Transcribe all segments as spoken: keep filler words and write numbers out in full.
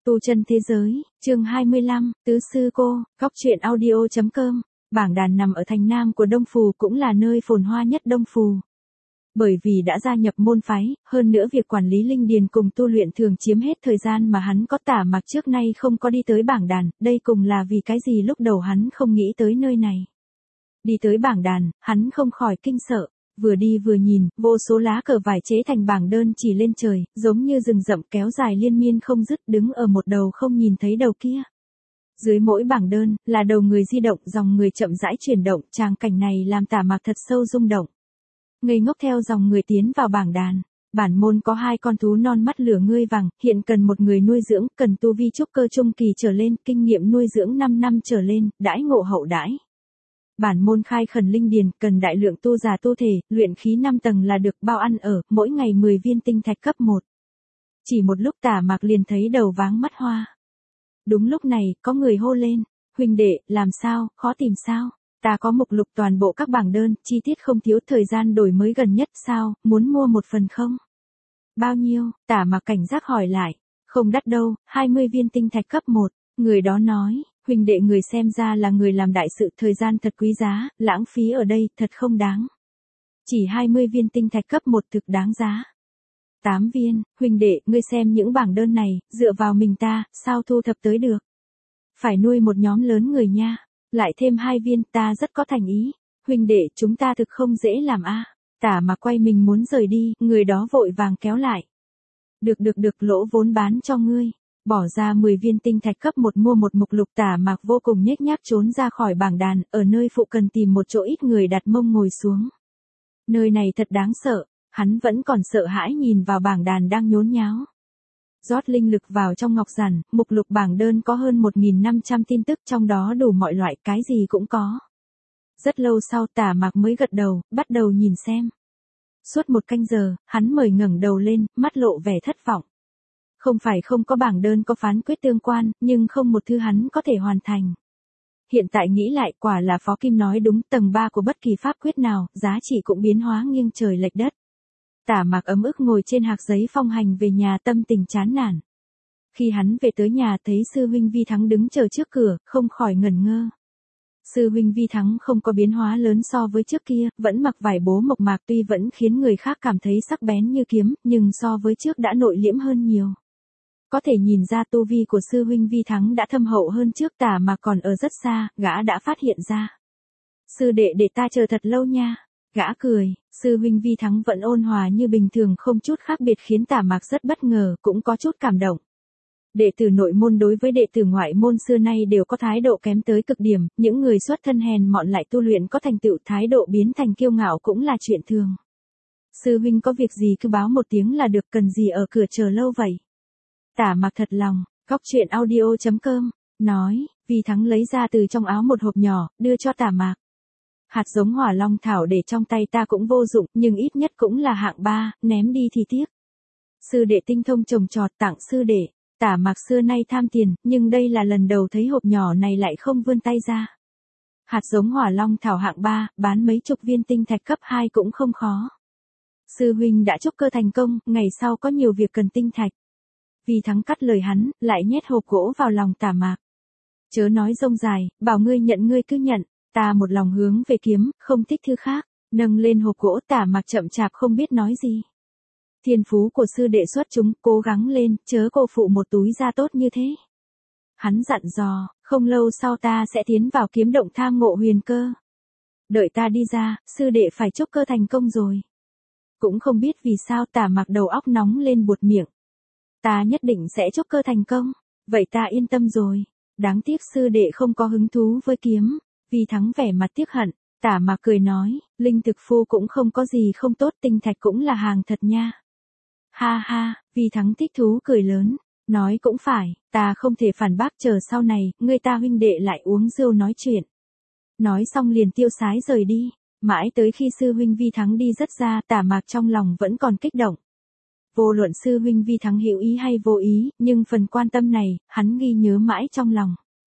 Tu chân thế giới, chương hai mươi lăm, Tứ Sư Cô, Góc truyện audio.com, bảng đàn nằm ở thành nam của Đông Phù cũng là nơi phồn hoa nhất Đông Phù. Bởi vì đã gia nhập môn phái, hơn nữa việc quản lý linh điền cùng tu luyện thường chiếm hết thời gian mà hắn có Tả Mặc trước nay không có đi tới bảng đàn, đây cùng là vì cái gì lúc đầu hắn không nghĩ tới nơi này. Đi tới bảng đàn, hắn không khỏi kinh sợ. Vừa đi vừa nhìn, vô số lá cờ vải chế thành bảng đơn chỉ lên trời, giống như rừng rậm kéo dài liên miên không dứt đứng ở một đầu không nhìn thấy đầu kia. Dưới mỗi bảng đơn, là đầu người di động, dòng người chậm rãi chuyển động, tràng cảnh này làm Tả Mặc thật sâu rung động. Ngây ngốc theo dòng người tiến vào bảng đàn. Bản môn có hai con thú non mắt lửa ngươi vàng, hiện cần một người nuôi dưỡng, cần tu vi trúc cơ trung kỳ trở lên, kinh nghiệm nuôi dưỡng năm năm trở lên, đãi ngộ hậu đãi. Bản môn khai khẩn linh điền, cần đại lượng tu già tu thể, luyện khí năm tầng là được, bao ăn ở, mỗi ngày mười viên tinh thạch cấp một. Chỉ một lúc Tả Mặc liền thấy đầu váng mắt hoa. Đúng lúc này, có người hô lên, huynh đệ, làm sao, khó tìm sao? Ta có mục lục toàn bộ các bảng đơn, chi tiết không thiếu, thời gian đổi mới gần nhất sao, muốn mua một phần không? Bao nhiêu? Tả Mặc cảnh giác hỏi lại. Không đắt đâu, hai mươi viên tinh thạch cấp một. Người đó nói, huynh đệ người xem ra là người làm đại sự, thời gian thật quý giá, lãng phí ở đây, thật không đáng. Chỉ hai mươi viên tinh thạch cấp một thực đáng giá. tám viên, huynh đệ, ngươi xem những bảng đơn này, dựa vào mình ta, sao thu thập tới được? Phải nuôi một nhóm lớn người nha. Lại thêm hai viên, ta rất có thành ý. Huynh đệ, chúng ta thực không dễ làm a. Tả Mặc quay mình muốn rời đi, người đó vội vàng kéo lại. Được được được, lỗ vốn bán cho ngươi. Bỏ ra mười viên tinh thạch cấp một mua một mục lục. Tả Mặc vô cùng nhếch nhác trốn ra khỏi bảng đàn, ở nơi phụ cần tìm một chỗ ít người đặt mông ngồi xuống. Nơi này thật đáng sợ, hắn vẫn còn sợ hãi nhìn vào bảng đàn đang nhốn nháo. Rót linh lực vào trong ngọc giản, mục lục bảng đơn có hơn một nghìn năm trăm tin tức, trong đó đủ mọi loại, cái gì cũng có. Rất lâu sau Tả Mặc mới gật đầu, bắt đầu nhìn xem. Suốt một canh giờ, hắn mới ngẩng đầu lên, mắt lộ vẻ thất vọng. Không phải không có bảng đơn có phán quyết tương quan, nhưng không một thứ hắn có thể hoàn thành. Hiện tại nghĩ lại, quả là Phó Kim nói đúng, tầng ba của bất kỳ pháp quyết nào, giá trị cũng biến hóa nghiêng trời lệch đất. Tả Mặc ấm ức ngồi trên hạc giấy phong hành về nhà, tâm tình chán nản. Khi hắn về tới nhà thấy sư huynh Vi Thắng đứng chờ trước cửa, không khỏi ngẩn ngơ. Sư huynh Vi Thắng không có biến hóa lớn so với trước kia, vẫn mặc vải bố mộc mạc, tuy vẫn khiến người khác cảm thấy sắc bén như kiếm, nhưng so với trước đã nội liễm hơn nhiều. Có thể nhìn ra tu vi của sư huynh Vi Thắng đã thâm hậu hơn trước. Tả Mặc còn ở rất xa, gã đã phát hiện ra. Sư đệ để ta chờ thật lâu nha. Gã cười, sư huynh Vi Thắng vẫn ôn hòa như bình thường, không chút khác biệt, khiến Tả Mặc rất bất ngờ, cũng có chút cảm động. Đệ tử nội môn đối với đệ tử ngoại môn xưa nay đều có thái độ kém tới cực điểm, những người xuất thân hèn mọn lại tu luyện có thành tựu, thái độ biến thành kiêu ngạo cũng là chuyện thường. Sư huynh có việc gì cứ báo một tiếng là được, cần gì ở cửa chờ lâu vậy? Tả Mặc thật lòng, Góc truyện audio.com, nói, Vi Thắng lấy ra từ trong áo một hộp nhỏ, đưa cho Tả Mặc. Hạt giống hỏa long thảo để trong tay ta cũng vô dụng, nhưng ít nhất cũng là hạng ba, ném đi thì tiếc. Sư đệ tinh thông trồng trọt, tặng sư đệ. Tả Mặc xưa nay tham tiền, nhưng đây là lần đầu thấy hộp nhỏ này lại không vươn tay ra. Hạt giống hỏa long thảo hạng ba, bán mấy chục viên tinh thạch cấp hai cũng không khó. Sư huynh đã trúc cơ thành công, ngày sau có nhiều việc cần tinh thạch. Vi Thắng cắt lời hắn, lại nhét hộp gỗ vào lòng Tả Mặc. Chớ nói rông dài, bảo ngươi nhận ngươi cứ nhận. Ta một lòng hướng về kiếm, không thích thứ khác. Nâng lên hộp gỗ, Tả Mặc chậm chạp không biết nói gì. Thiên phú của sư đệ xuất chúng, cố gắng lên, chớ cô phụ một túi da tốt như thế. Hắn dặn dò, không lâu sau ta sẽ tiến vào kiếm động tham ngộ huyền cơ. Đợi ta đi ra, sư đệ phải trúc cơ thành công rồi. Cũng không biết vì sao Tả Mặc đầu óc nóng lên buột miệng. Ta nhất định sẽ trúc cơ thành công, vậy ta yên tâm rồi. Đáng tiếc sư đệ không có hứng thú với kiếm. Vi Thắng vẻ mặt tiếc hận. Tả Mặc cười nói, linh thực phu cũng không có gì không tốt, tinh thạch cũng là hàng thật nha. Ha ha, Vi Thắng thích thú cười lớn, nói cũng phải, ta không thể phản bác, chờ sau này, ngươi ta huynh đệ lại uống rượu nói chuyện. Nói xong liền tiêu sái rời đi, mãi tới khi sư huynh Vi Thắng đi rất ra, Tả Mặc trong lòng vẫn còn kích động. Vô luận sư huynh Vi Thắng hữu ý hay vô ý, nhưng phần quan tâm này, hắn ghi nhớ mãi trong lòng.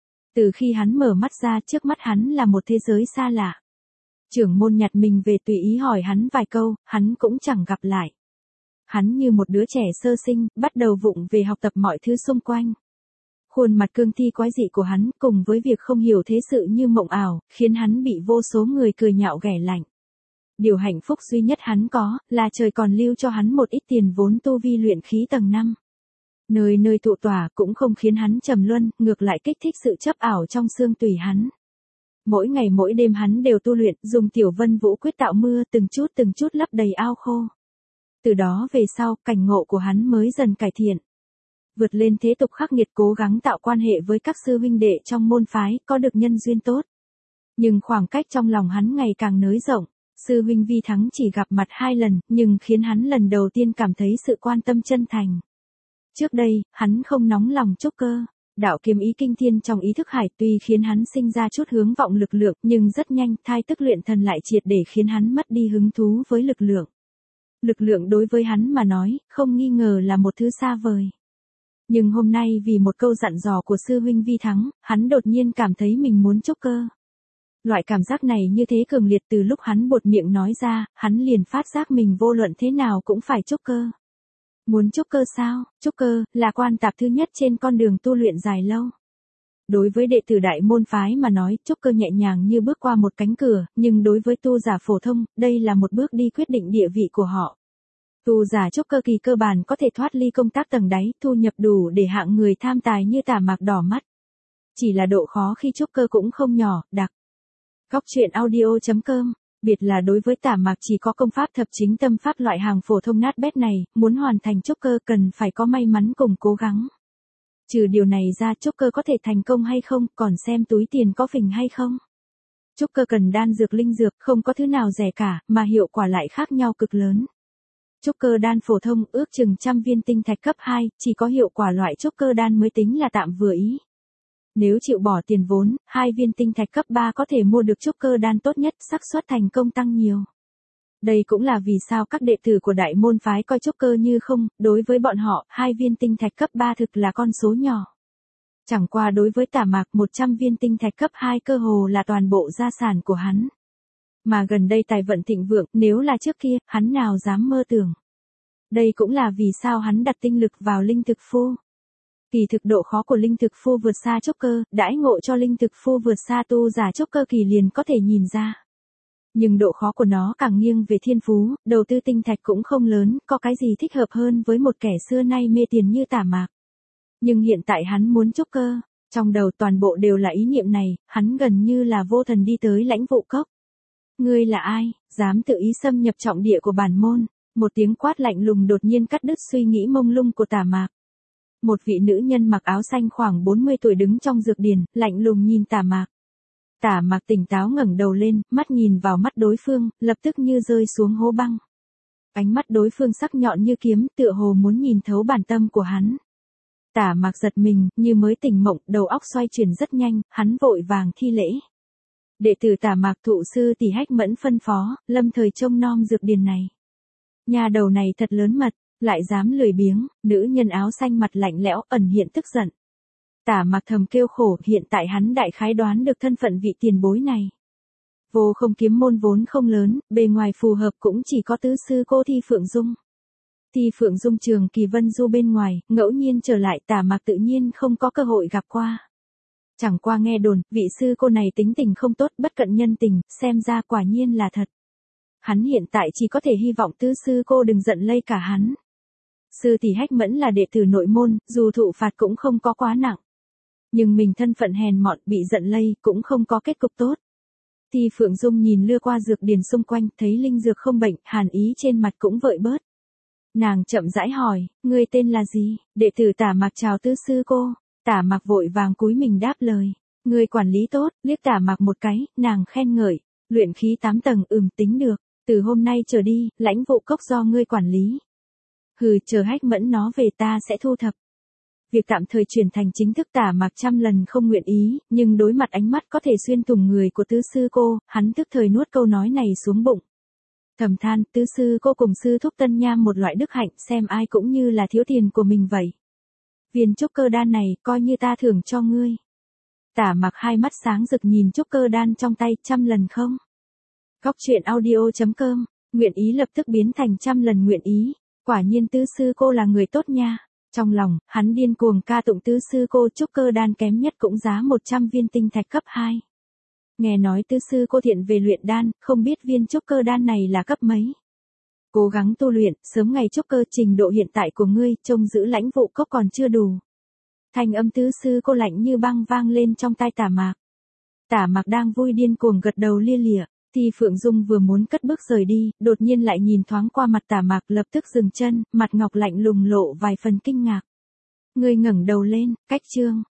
Từ khi hắn mở mắt ra, trước mắt hắn là một thế giới xa lạ. Trưởng môn nhặt mình về tùy ý hỏi hắn vài câu, hắn cũng chẳng gặp lại. Hắn như một đứa trẻ sơ sinh, bắt đầu vụng về học tập mọi thứ xung quanh. Khuôn mặt cương thi quái dị của hắn, cùng với việc không hiểu thế sự như mộng ảo, khiến hắn bị vô số người cười nhạo ghẻ lạnh. Điều hạnh phúc duy nhất hắn có, là trời còn lưu cho hắn một ít tiền vốn tu vi luyện khí tầng năm. Nơi nơi tụ tỏa cũng không khiến hắn trầm luân, ngược lại kích thích sự chấp ảo trong xương tủy hắn. Mỗi ngày mỗi đêm hắn đều tu luyện, dùng tiểu vân vũ quyết tạo mưa, từng chút từng chút lấp đầy ao khô. Từ đó về sau, cảnh ngộ của hắn mới dần cải thiện. Vượt lên thế tục khắc nghiệt, cố gắng tạo quan hệ với các sư huynh đệ trong môn phái, có được nhân duyên tốt. Nhưng khoảng cách trong lòng hắn ngày càng nới rộng. Sư huynh Vi Thắng chỉ gặp mặt hai lần, nhưng khiến hắn lần đầu tiên cảm thấy sự quan tâm chân thành. Trước đây, hắn không nóng lòng trúc cơ. Đạo kiếm ý kinh thiên trong ý thức hải tuy khiến hắn sinh ra chút hướng vọng lực lượng, nhưng rất nhanh, thai tức luyện thần lại triệt để khiến hắn mất đi hứng thú với lực lượng. Lực lượng đối với hắn mà nói, không nghi ngờ là một thứ xa vời. Nhưng hôm nay vì một câu dặn dò của sư huynh Vi Thắng, hắn đột nhiên cảm thấy mình muốn trúc cơ. Loại cảm giác này như thế cường liệt, từ lúc hắn buột miệng nói ra, hắn liền phát giác mình vô luận thế nào cũng phải trúc cơ. Muốn trúc cơ sao? Trúc cơ là quan tạp thứ nhất trên con đường tu luyện dài lâu. Đối với đệ tử đại môn phái mà nói, trúc cơ nhẹ nhàng như bước qua một cánh cửa, nhưng đối với tu giả phổ thông, đây là một bước đi quyết định địa vị của họ. Tu giả trúc cơ kỳ cơ bản có thể thoát ly công tác tầng đáy, thu nhập đủ để hạng người tham tài như Tả Mạc đỏ mắt. Chỉ là độ khó khi trúc cơ cũng không nhỏ, đặc. Góc truyện audio chấm com, biệt là đối với Tả Mạc chỉ có công pháp thập chính tâm pháp loại hàng phổ thông nát bét này, muốn hoàn thành trúc cơ cần phải có may mắn cùng cố gắng. Trừ điều này ra, trúc cơ có thể thành công hay không, còn xem túi tiền có phình hay không. Trúc cơ cần đan dược linh dược, không có thứ nào rẻ cả, mà hiệu quả lại khác nhau cực lớn. Trúc cơ đan phổ thông ước chừng trăm viên tinh thạch cấp hai, chỉ có hiệu quả loại trúc cơ đan mới tính là tạm vừa ý. Nếu chịu bỏ tiền vốn, hai viên tinh thạch cấp ba có thể mua được trúc cơ đan tốt nhất, xác suất thành công tăng nhiều. Đây cũng là vì sao các đệ tử của đại môn phái coi trúc cơ như không, đối với bọn họ, hai viên tinh thạch cấp ba thực là con số nhỏ. Chẳng qua đối với Tả Mạc, một trăm viên tinh thạch cấp hai cơ hồ là toàn bộ gia sản của hắn. Mà gần đây tài vận thịnh vượng, nếu là trước kia, hắn nào dám mơ tưởng. Đây cũng là vì sao hắn đặt tinh lực vào linh thực phu. Kỳ thực độ khó của linh thực phu vượt xa trúc cơ, đãi ngộ cho linh thực phu vượt xa tu giả trúc cơ kỳ liền có thể nhìn ra. Nhưng độ khó của nó càng nghiêng về thiên phú, đầu tư tinh thạch cũng không lớn, có cái gì thích hợp hơn với một kẻ xưa nay mê tiền như Tả Mạc. Nhưng hiện tại hắn muốn trúc cơ, trong đầu toàn bộ đều là ý niệm này, hắn gần như là vô thần đi tới Lãnh Vũ Cốc. Ngươi là ai, dám tự ý xâm nhập trọng địa của bản môn? Một tiếng quát lạnh lùng đột nhiên cắt đứt suy nghĩ mông lung của Tả Mạc. Một vị nữ nhân mặc áo xanh khoảng bốn mươi tuổi đứng trong dược điển, lạnh lùng nhìn Tả Mạc. Tả Mạc tỉnh táo ngẩng đầu lên, mắt nhìn vào mắt đối phương, lập tức như rơi xuống hố băng. Ánh mắt đối phương sắc nhọn như kiếm, tựa hồ muốn nhìn thấu bản tâm của hắn. Tả Mạc giật mình, như mới tỉnh mộng, đầu óc xoay chuyển rất nhanh, hắn vội vàng thi lễ. Đệ tử Tả Mạc thụ sư Tỷ Hách Mẫn phân phó, lâm thời trông nom dược điển này. Nhà đầu này thật lớn mật, lại dám lười biếng, nữ nhân áo xanh mặt lạnh lẽo, ẩn hiện tức giận. Tả Mạc thầm kêu khổ, hiện tại hắn đại khái đoán được thân phận vị tiền bối này. Vô Không kiếm môn vốn không lớn, bề ngoài phù hợp cũng chỉ có tứ sư cô Thi Phượng Dung. Thi Phượng Dung trường kỳ vân du bên ngoài, ngẫu nhiên trở lại Tả Mạc tự nhiên không có cơ hội gặp qua. Chẳng qua nghe đồn, vị sư cô này tính tình không tốt, bất cận nhân tình, xem ra quả nhiên là thật. Hắn hiện tại chỉ có thể hy vọng tứ sư cô đừng giận lây cả hắn. Sư Tỷ Hách Mẫn là đệ tử nội môn, dù thụ phạt cũng không có quá nặng. Nhưng mình thân phận hèn mọn, bị giận lây, cũng không có kết cục tốt. Thi Phượng Dung nhìn lưa qua dược điển xung quanh, thấy linh dược không bệnh, hàn ý trên mặt cũng vợi bớt. Nàng chậm rãi hỏi, ngươi tên là gì? Đệ tử Tả Mạc chào tứ sư cô. Tả Mạc vội vàng cúi mình đáp lời. Ngươi quản lý tốt, liếc Tả Mạc một cái, nàng khen ngợi. Luyện khí tám tầng, ừm tính được. Từ hôm nay trở đi, Lãnh Vũ Cốc do ngươi quản lý. Hừ, chờ Hách Mẫn nó về ta sẽ thu thập. Việc tạm thời chuyển thành chính thức Tả Mạc trăm lần không nguyện ý, nhưng đối mặt ánh mắt có thể xuyên thủng người của tứ sư cô, hắn tức thời nuốt câu nói này xuống bụng. Thầm than, tứ sư cô cùng sư thúc Tân Nham một loại đức hạnh, xem ai cũng như là thiếu tiền của mình vậy. Viên trúc cơ đan này, coi như ta thưởng cho ngươi. Tả Mạc hai mắt sáng rực nhìn trúc cơ đan trong tay, trăm lần không. Góc truyện audio chấm com, nguyện ý lập tức biến thành trăm lần nguyện ý, quả nhiên tứ sư cô là người tốt nha. Trong lòng, hắn điên cuồng ca tụng tứ sư cô trúc cơ đan kém nhất cũng giá một trăm viên tinh thạch cấp hai. Nghe nói tứ sư cô thiện về luyện đan, không biết viên trúc cơ đan này là cấp mấy. Cố gắng tu luyện, sớm ngày trúc cơ, trình độ hiện tại của ngươi, trông giữ lãnh vụ cốc còn chưa đủ. Thanh âm tứ sư cô lạnh như băng vang lên trong tai Tả Mạc. Tả Mạc đang vui điên cuồng gật đầu lia lịa, thì Phượng Dung vừa muốn cất bước rời đi, đột nhiên lại nhìn thoáng qua mặt Tả Mạc, lập tức dừng chân, mặt ngọc lạnh lùng lộ vài phần kinh ngạc. Ngươi ngẩng đầu lên, cách chương